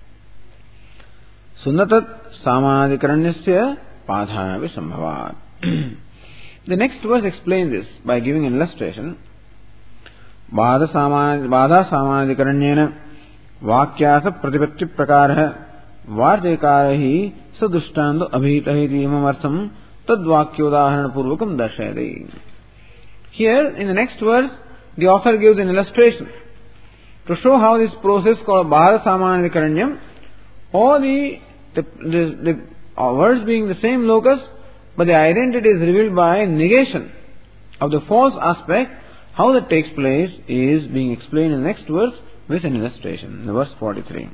Sunnatat samadhikaranyasya padhaya visambhavat. The next verse explains this by giving an illustration. Bada samadhikaranyena vakyasa pratipatti prakarah vartekarahi sadushtandu abhitahi imamartham tadvakyodahana purvakam darshayati. Here, in the next verse, the author gives an illustration to show how this process called Bada samadhikaranyam, or the, the, the, the uh, words being the same locus, but the identity is revealed by negation of the false aspect. How that takes place is being explained in the next verse with an illustration. In verse forty-three.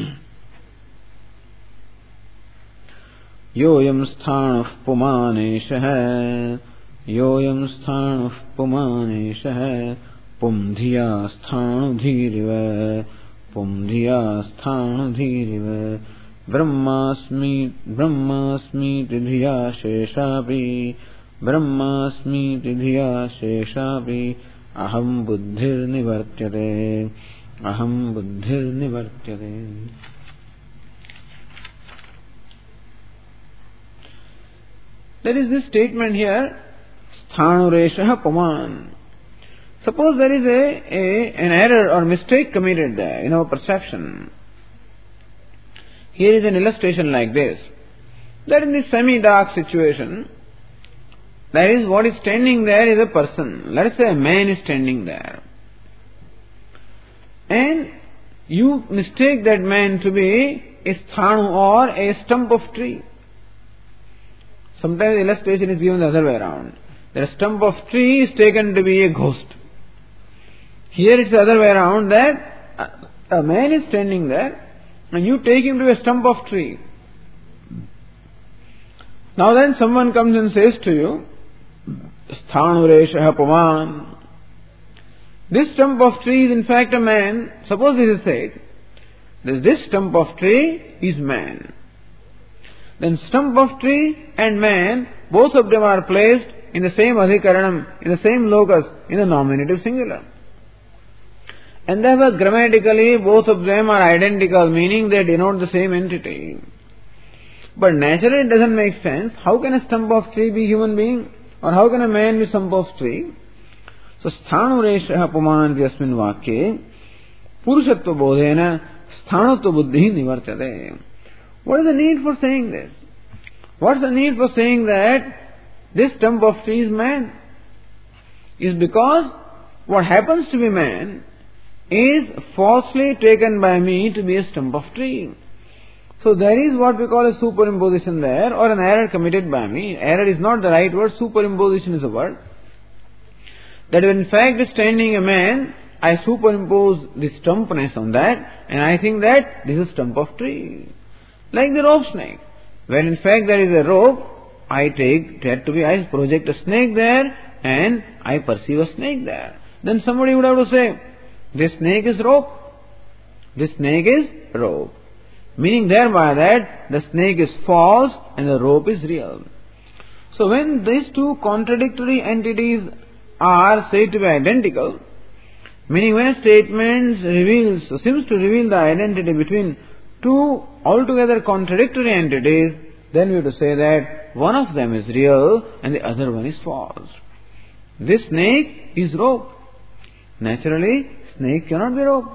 Yoyam sthanuh pumaneshah Yoyam sthanuh pumaneshah Pumdhiya sthanu dhiriva Pumdhiya sthanu dhiriva Brahmasmi Brahmasmi tidhiya sheshapi Brahmasmi tidhiya sheshapi Aham buddhir nivartyate Aham buddhir nivartyate. There is this statement here, Sthanureshah Paman. Suppose there is a, a an error or mistake committed there in our perception. Here is an illustration like this. That in this semi-dark situation, that is what is standing there is a person. Let us say a man is standing there. And you mistake that man to be a sthanu or a stump of tree. Sometimes the illustration is given the other way around. That a stump of tree is taken to be a ghost. Here it's the other way around, that a man is standing there and you take him to a stump of tree. Now then someone comes and says to you, Sthanureshah Puman. This stump of tree is in fact a man. Suppose this is said, that this stump of tree is man. Then stump of tree and man, both of them are placed in the same adhikaranam, in the same locus, in the nominative singular. And therefore grammatically both of them are identical, meaning they denote the same entity. But naturally it doesn't make sense. How can a stump of tree be human being? Or how can a man be stump of tree? So sthanureshah pumanti asmin vakye purushatva bodhena sthanutva buddhi nivartate. What is the need for saying this? What's the need for saying that this stump of tree is man? Is because what happens to be man is falsely taken by me to be a stump of tree. So there is what we call a superimposition there, or an error committed by me. Error is not the right word, superimposition is the word. That in fact standing a man, I superimpose the stumpness on that, and I think that this is a stump of tree. Like the rope snake. When in fact there is a rope, I take that to be, I project a snake there, and I perceive a snake there. Then somebody would have to say, this snake is rope. This snake is rope. Meaning thereby that the snake is false and the rope is real. So when these two contradictory entities are said to be identical, meaning when a statement reveals, seems to reveal the identity between two altogether contradictory entities, then we have to say that one of them is real and the other one is false. This snake is rope. Naturally, snake cannot be rope.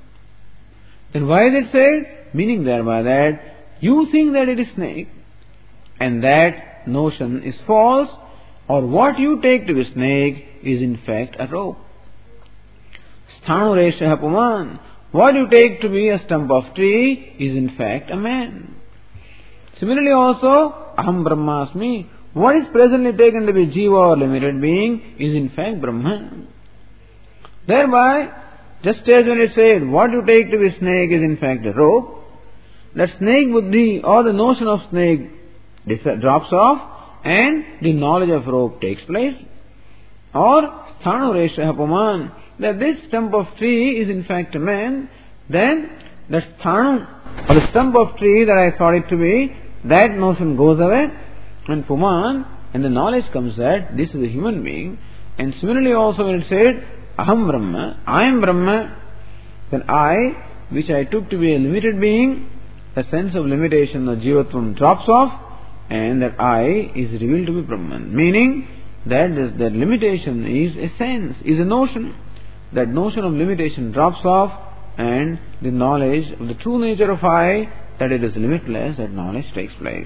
Then why is it said? Meaning thereby that you think that it is snake and that notion is false, or what you take to be snake is in fact a rope. Sthanureshah puman. What you take to be a stump of tree is in fact a man. Similarly also, aham brahmasmi. What is presently taken to be jiva or limited being is in fact Brahman. Thereby, just as when it said, what you take to be snake is in fact a rope, that snake buddhi or the notion of snake drops off and the knowledge of rope takes place. Or sthanureshah puman, that this stump of tree is in fact a man, then that sthanu or the stump of tree that I thought it to be, that notion goes away, and puman, and the knowledge comes that this is a human being. And similarly also when it said aham brahma, I am Brahma, then I, which I took to be a limited being, the sense of limitation or jivatvam drops off, and that I is revealed to be Brahman. Meaning that this, that limitation is a sense, is a notion. That notion of limitation drops off, and the knowledge of the true nature of I, that it is limitless, that knowledge takes place.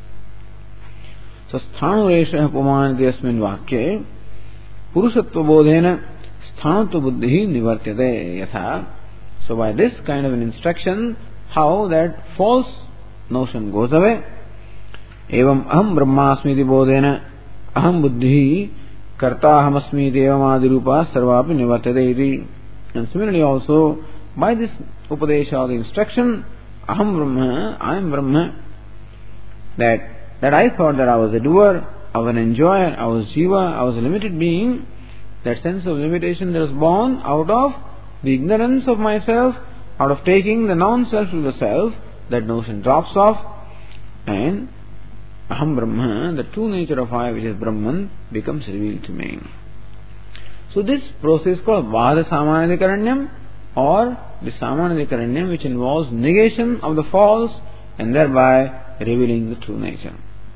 So sthanureshah pumanati asmin vakye purushatva bodhena sthanutva buddhi nivartyate yatha. So by this kind of an instruction, how that false notion goes away. Evam aham brahmasmi iti bodhena aham buddhi karta ahamasmi iti evam adirupa sarvapi nivartate iti. And similarly also, by this upadesha or the instruction, aham brahma, I am Brahma, that, that I thought that I was a doer, I was an enjoyer, I was jiva, I was a limited being, that sense of limitation that was born out of the ignorance of myself, out of taking the non-self to the self, that notion drops off, and aham Brahma, the true nature of I, which is Brahman, becomes revealed to me. So this process is called Vada Samanadikaranyam, or the Samanadikaranyam, which involves negation of the false and thereby revealing the true nature.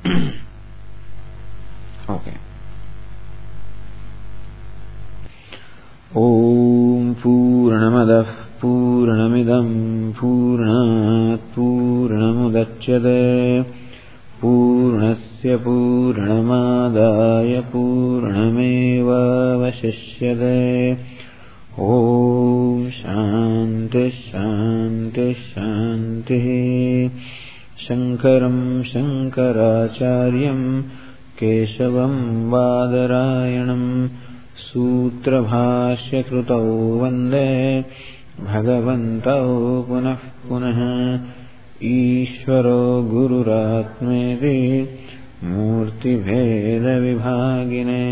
Okay. Om Purnamadah Purnamidam Purnat Purnamudachyate Purnasya Purnamadaya Purnameva Vashishyate. Om Shanti Shanti Shanti. Shankaram Shankaracharyam Keshavam Vadarayanam Sutra Bhashya Krutau Vande Bhagavantau Punah Punah Ishvaro Gururatmeti सृष्टिभेदविभागिने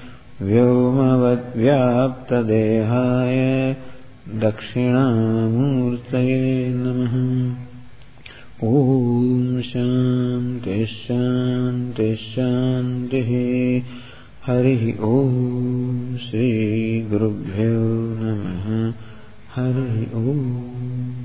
व्योमवद्व्याप्तदेहाय दक्षिणामूर्तये नमः। ॐ शान्ति शान्ति शान्तिः। हरिः ॐ श्रीगुरुभ्यो नमः। हरिः ॐ।